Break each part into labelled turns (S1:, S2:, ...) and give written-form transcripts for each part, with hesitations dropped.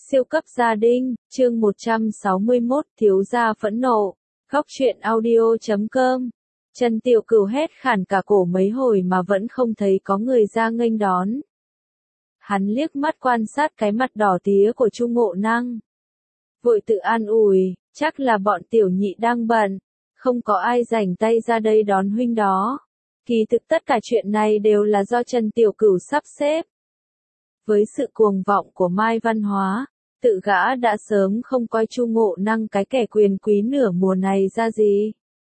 S1: Siêu cấp gia đình, chương 161, thiếu gia phẫn nộ. Góc truyện audio.com. Trần Tiểu Cửu hét khản cả cổ mấy hồi mà vẫn không thấy có người ra nghênh đón. Hắn liếc mắt quan sát cái mặt đỏ tía của Chu Ngộ Năng. Vội tự an ủi, chắc là bọn tiểu nhị đang bận, không có ai rảnh tay ra đây đón huynh đó. Kỳ thực tất cả chuyện này đều là do Trần Tiểu Cửu sắp xếp. Với sự cuồng vọng của Mai Văn Hóa, tự gã đã sớm không coi Chu Ngộ Năng cái kẻ quyền quý nửa mùa này ra gì.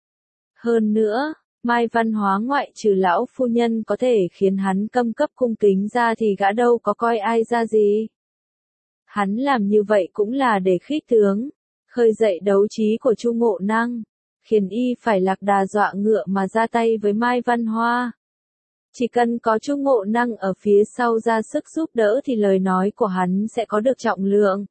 S1: Hơn nữa, Mai Văn Hóa ngoại trừ lão phu nhân có thể khiến hắn câm cấp cung kính ra thì gã đâu có coi ai ra gì. Hắn làm như vậy cũng là để khích tướng, khơi dậy đấu trí của Chu Ngộ Năng, khiến y phải lạc đà dọa ngựa mà ra tay với Mai Văn Hoa. Chỉ cần có Chu Ngộ Năng ở phía sau ra sức giúp đỡ thì lời nói của hắn sẽ có được trọng lượng.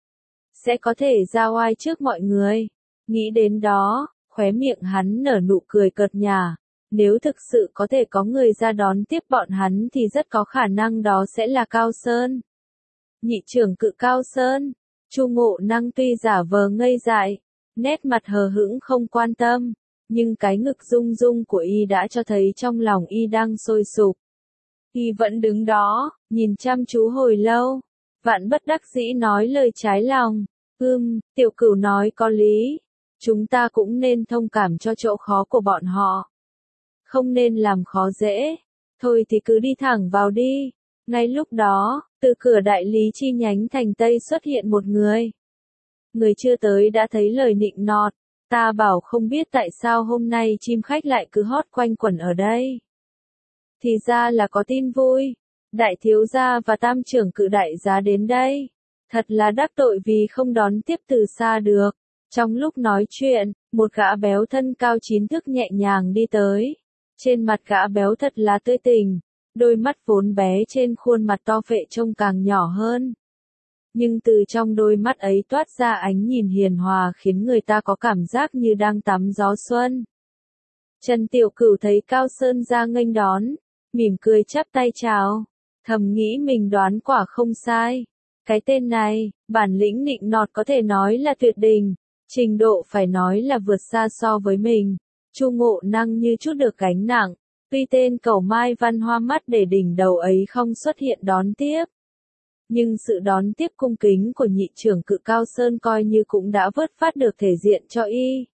S1: Sẽ có thể ra oai trước mọi người. Nghĩ đến đó, khóe miệng hắn nở nụ cười cợt nhả. Nếu thực sự có thể có người ra đón tiếp bọn hắn thì rất có khả năng đó sẽ là Cao Sơn. Nhị trưởng cự Cao Sơn. Chu Ngộ Năng tuy giả vờ ngây dại, nét mặt hờ hững không quan tâm. Nhưng cái ngực rung rung của y đã cho thấy trong lòng y đang sôi sục. Y vẫn đứng đó, nhìn chăm chú hồi lâu. Vạn bất đắc dĩ nói lời trái lòng. Tiểu Cửu nói có lý. Chúng ta cũng nên thông cảm cho chỗ khó của bọn họ. Không nên làm khó dễ. Thôi thì cứ đi thẳng vào đi. Ngay lúc đó, từ cửa đại lý chi nhánh thành Tây xuất hiện một người. Người chưa tới đã thấy lời nịnh nọt. Ta bảo không biết tại sao hôm nay chim khách lại cứ hót quanh quẩn ở đây. Thì ra là có tin vui. Đại thiếu gia và tam trưởng cự đại giá đến đây. Thật là đắc tội vì không đón tiếp từ xa được. Trong lúc nói chuyện, một gã béo thân cao 9 thước nhẹ nhàng đi tới. Trên mặt gã béo thật là tươi tỉnh. Đôi mắt vốn bé trên khuôn mặt to phệ trông càng nhỏ hơn. Nhưng từ trong đôi mắt ấy toát ra ánh nhìn hiền hòa khiến người ta có cảm giác như đang tắm gió xuân. Trần Tiểu Cửu thấy Cao Sơn ra nghênh đón, mỉm cười chắp tay chào, thầm nghĩ mình đoán quả không sai. Cái tên này, bản lĩnh nịnh nọt có thể nói là tuyệt đỉnh, trình độ phải nói là vượt xa so với mình. Chu Ngộ Năng như chút được gánh nặng, tuy tên cẩu Mai Văn Hoa mắt để đỉnh đầu ấy không xuất hiện đón tiếp. Nhưng sự đón tiếp cung kính của nhị trưởng cự Cao Sơn coi như cũng đã vớt phát được thể diện cho y.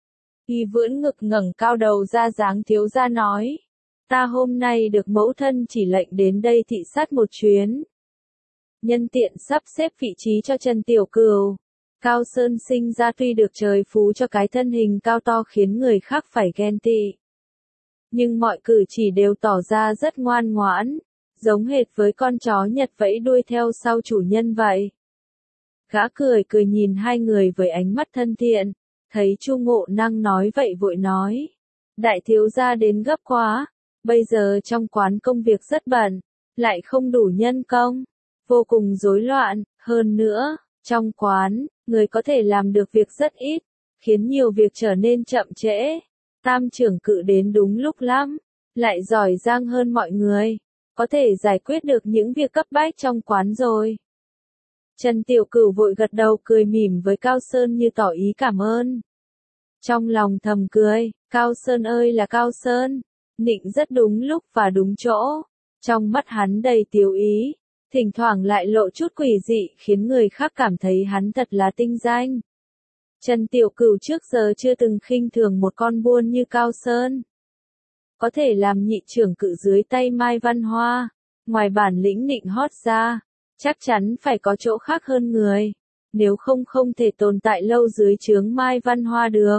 S1: Y vưỡn ngực ngẩng cao đầu ra dáng thiếu gia nói. Ta hôm nay được mẫu thân chỉ lệnh đến đây thị sát một chuyến. Nhân tiện sắp xếp vị trí cho Trần Tiểu Cửu. Cao Sơn sinh ra tuy được trời phú cho cái thân hình cao to khiến người khác phải ghen tị. Nhưng mọi cử chỉ đều tỏ ra rất ngoan ngoãn. Giống hệt với con chó Nhật vẫy đuôi theo sau chủ nhân vậy. Gã cười cười nhìn hai người với ánh mắt thân thiện, thấy Chu Ngộ Năng nói vậy vội nói. Đại thiếu gia đến gấp quá, bây giờ trong quán công việc rất bận, lại không đủ nhân công, vô cùng rối loạn, hơn nữa, trong quán, người có thể làm được việc rất ít, khiến nhiều việc trở nên chậm trễ. Tam trưởng cự đến đúng lúc lắm, lại giỏi giang hơn mọi người. Có thể giải quyết được những việc cấp bách trong quán rồi. Trần Tiểu Cửu vội gật đầu cười mỉm với Cao Sơn như tỏ ý cảm ơn. Trong lòng thầm cười, Cao Sơn ơi là Cao Sơn, nịnh rất đúng lúc và đúng chỗ. Trong mắt hắn đầy tiếu ý, thỉnh thoảng lại lộ chút quỷ dị khiến người khác cảm thấy hắn thật là tinh danh. Trần Tiểu Cửu trước giờ chưa từng khinh thường một con buôn như Cao Sơn. Có thể làm nhị trưởng cự dưới tay Mai Văn Hoa, ngoài bản lĩnh nịnh hót ra, chắc chắn phải có chỗ khác hơn người, nếu không không thể tồn tại lâu dưới trướng Mai Văn Hoa được.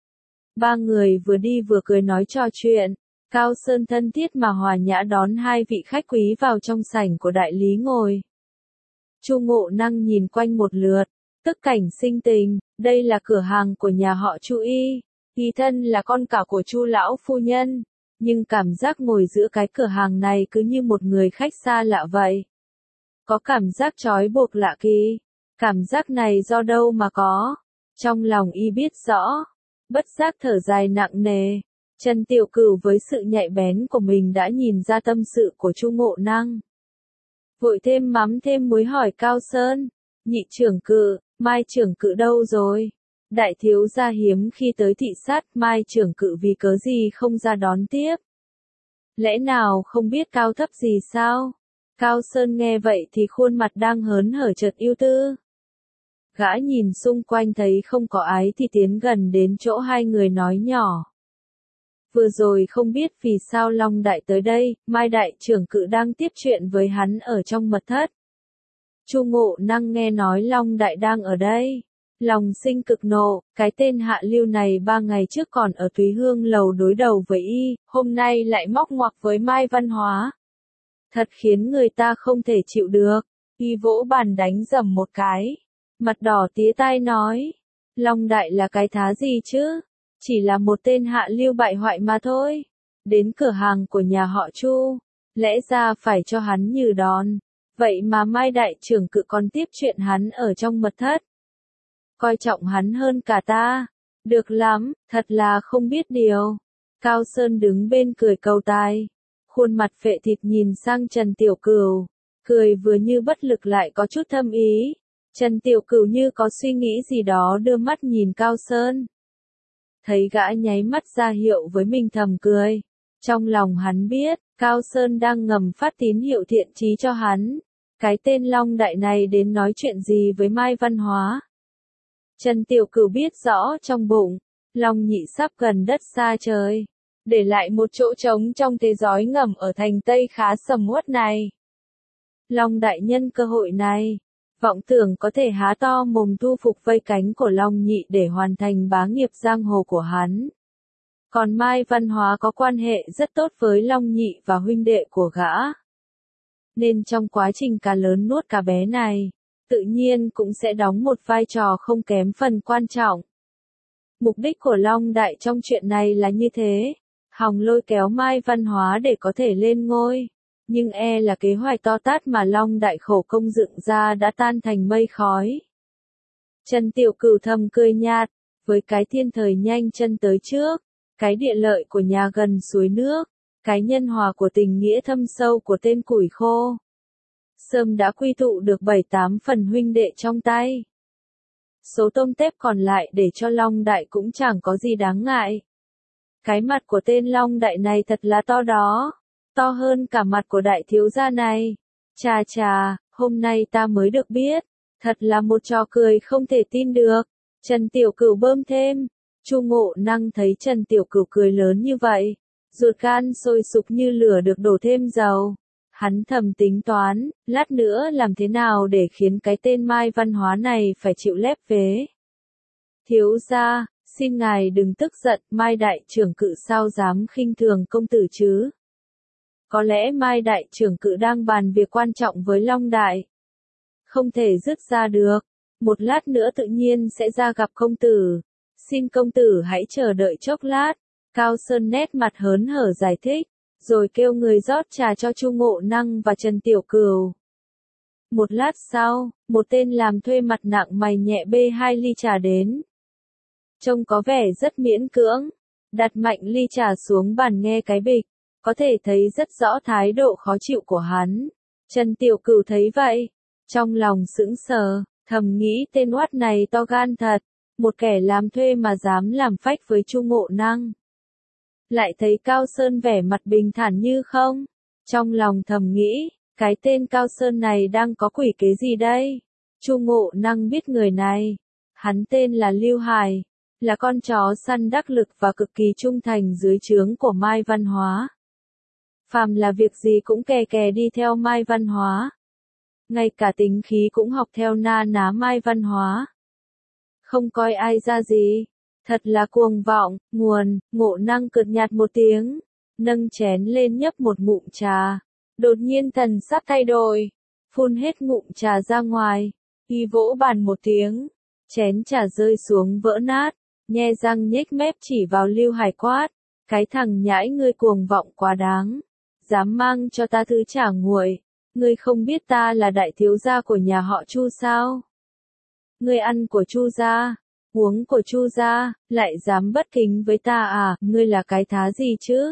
S1: Ba người vừa đi vừa cười nói trò chuyện, Cao Sơn thân thiết mà hòa nhã đón hai vị khách quý vào trong sảnh của đại lý ngồi. Chu Ngộ Năng nhìn quanh một lượt, tức cảnh sinh tình, đây là cửa hàng của nhà họ Chu y thân là con cả của Chu lão phu nhân. Nhưng cảm giác ngồi giữa cái cửa hàng này cứ như một người khách xa lạ vậy. Có cảm giác trói buộc lạ kỳ. Cảm giác này do đâu mà có. Trong lòng y biết rõ. Bất giác thở dài nặng nề. Trần Tiểu Cửu với sự nhạy bén của mình đã nhìn ra tâm sự của Chu Ngộ Năng. Vội thêm mắm thêm muối hỏi Cao Sơn. Nhị trưởng cự, Mai trưởng cự đâu rồi? Đại thiếu gia hiếm khi tới thị sát, Mai trưởng cự vì cớ gì không ra đón tiếp? Lẽ nào không biết cao thấp gì sao? Cao Sơn nghe vậy thì khuôn mặt đang hớn hở chợt ưu tư. Gã nhìn xung quanh thấy không có ai thì tiến gần đến chỗ hai người nói nhỏ. Vừa rồi không biết vì sao Long Đại tới đây, Mai Đại trưởng cự đang tiếp chuyện với hắn ở trong mật thất. Chu Ngộ Năng nghe nói Long Đại đang ở đây. Lòng sinh cực nộ, cái tên hạ lưu này 3 ngày trước còn ở Thúy Hương lầu đối đầu với y, hôm nay lại móc ngoặc với Mai Văn Hóa. Thật khiến người ta không thể chịu được. Y vỗ bàn đánh dầm một cái. Mặt đỏ tía tai nói. Long Đại là cái thá gì chứ? Chỉ là một tên hạ lưu bại hoại mà thôi. Đến cửa hàng của nhà họ Chu. Lẽ ra phải cho hắn nhừ đòn. Vậy mà Mai Đại trưởng cự còn tiếp chuyện hắn ở trong mật thất. Coi trọng hắn hơn cả ta. Được lắm, thật là không biết điều. Cao Sơn đứng bên cười cầu tài. Khuôn mặt phệ thịt nhìn sang Trần Tiểu Cửu. Cười vừa như bất lực lại có chút thâm ý. Trần Tiểu Cửu như có suy nghĩ gì đó đưa mắt nhìn Cao Sơn. Thấy gã nháy mắt ra hiệu với mình thầm cười. Trong lòng hắn biết, Cao Sơn đang ngầm phát tín hiệu thiện chí cho hắn. Cái tên Long Đại này đến nói chuyện gì với Mai Văn Hóa. Trần Tiểu Cửu biết rõ trong bụng, Long Nhị sắp gần đất xa trời. Để lại một chỗ trống trong thế giới ngầm ở thành Tây khá sầm uất này. Long Đại nhân cơ hội này, vọng tưởng có thể há to mồm thu phục vây cánh của Long Nhị để hoàn thành bá nghiệp giang hồ của hắn. Còn Mai Văn Hóa có quan hệ rất tốt với Long Nhị và huynh đệ của gã. Nên trong quá trình cá lớn nuốt cá bé này, tự nhiên cũng sẽ đóng một vai trò không kém phần quan trọng. Mục đích của Long Đại trong chuyện này là như thế, hòng lôi kéo Mai Văn Hóa để có thể lên ngôi. Nhưng e là kế hoạch to tát mà Long Đại khổ công dựng ra đã tan thành mây khói. Trần Tiểu Cửu thầm cười nhạt, với cái thiên thời nhanh chân tới trước, cái địa lợi của nhà gần suối nước, cái nhân hòa của tình nghĩa thâm sâu của tên củi khô. Sớm đã quy tụ được 7-8 phần huynh đệ trong tay. Số tôm tép còn lại để cho Long Đại cũng chẳng có gì đáng ngại. Cái mặt của tên Long Đại này thật là to đó, to hơn cả mặt của đại thiếu gia này. Chà chà, hôm nay ta mới được biết, thật là một trò cười không thể tin được. Trần Tiểu Cửu bơm thêm. Chu Ngộ Năng thấy Trần Tiểu Cửu cười lớn như vậy, ruột gan sôi sục như lửa được đổ thêm dầu. Hắn thầm tính toán, lát nữa làm thế nào để khiến cái tên Mai Văn Hóa này phải chịu lép vế. Thiếu gia, xin ngài đừng tức giận, Mai Đại trưởng cự sao dám khinh thường công tử chứ? Có lẽ Mai Đại trưởng cự đang bàn việc quan trọng với Long Đại. Không thể dứt ra được, một lát nữa tự nhiên sẽ ra gặp công tử. Xin công tử hãy chờ đợi chốc lát. Cao Sơn nét mặt hớn hở giải thích, rồi kêu người rót trà cho Chu Ngộ Năng và Trần Tiểu Cửu. Một lát sau, một tên làm thuê mặt nặng mày nhẹ bê 2 ly trà đến. Trông có vẻ rất miễn cưỡng, đặt mạnh ly trà xuống bàn nghe cái bịch, có thể thấy rất rõ thái độ khó chịu của hắn. Trần Tiểu Cửu thấy vậy, trong lòng sững sờ, thầm nghĩ tên oát này to gan thật, một kẻ làm thuê mà dám làm phách với Chu Ngộ Năng. Lại thấy Cao Sơn vẻ mặt bình thản như không, trong lòng thầm nghĩ, cái tên Cao Sơn này đang có quỷ kế gì đây? Chu Ngộ Năng biết người này, hắn tên là Lưu Hải, là con chó săn đắc lực và cực kỳ trung thành dưới trướng của Mai Văn Hóa. Phàm là việc gì cũng kè kè đi theo Mai Văn Hóa. Ngay cả tính khí cũng học theo na ná Mai Văn Hóa. Không coi ai ra gì. Thật là cuồng vọng, Ngộ Năng cợt nhạt một tiếng. Nâng chén lên nhấp một ngụm trà. Đột nhiên thần sắc thay đổi. Phun hết ngụm trà ra ngoài. Y vỗ bàn một tiếng. Chén trà rơi xuống vỡ nát. Nhe răng nhếch mép chỉ vào Lưu Hải quát. Cái thằng nhãi ngươi cuồng vọng quá đáng. Dám mang cho ta thứ trà nguội. Ngươi không biết ta là đại thiếu gia của nhà họ Chu sao? Ngươi ăn của Chu gia, uống của Chu gia, lại dám bất kính với ta à? Ngươi là cái thá gì chứ?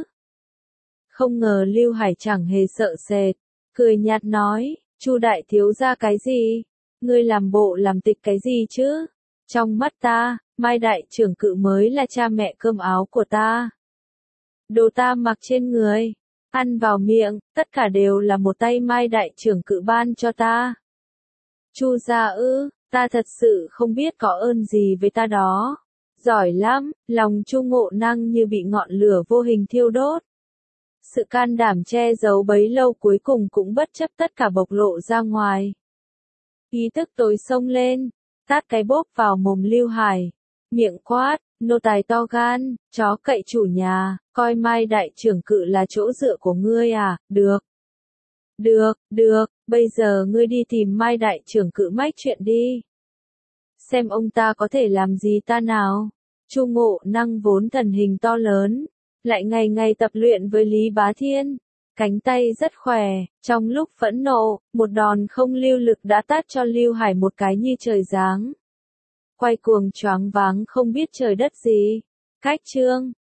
S1: Không ngờ Lưu Hải chẳng hề sợ sệt, cười nhạt nói, Chu đại thiếu gia cái gì? Ngươi làm bộ làm tịch cái gì chứ? Trong mắt ta, Mai đại trưởng cự mới là cha mẹ cơm áo của ta. Đồ ta mặc trên người, ăn vào miệng, tất cả đều là một tay Mai đại trưởng cự ban cho ta. Chu gia ư, ta thật sự không biết có ơn gì với ta đó. Giỏi lắm, lòng Chu Ngộ Năng như bị ngọn lửa vô hình thiêu đốt. Sự can đảm che giấu bấy lâu cuối cùng cũng bất chấp tất cả bộc lộ ra ngoài. Ý thức tối xông lên, tát cái bốp vào mồm Lưu Hải, miệng quát, nô tài to gan, chó cậy chủ nhà, coi Mai đại trưởng cự là chỗ dựa của ngươi à, được. Được, bây giờ ngươi đi tìm Mai đại trưởng cự mách chuyện đi. Xem ông ta có thể làm gì ta nào. Chu Ngộ Năng vốn thần hình to lớn, lại ngày ngày tập luyện với Lý Bá Thiên. Cánh tay rất khỏe, trong lúc phẫn nộ, một đòn không lưu lực đã tát cho Lưu Hải một cái như trời giáng. Quay cuồng choáng váng không biết trời đất gì. Cách chương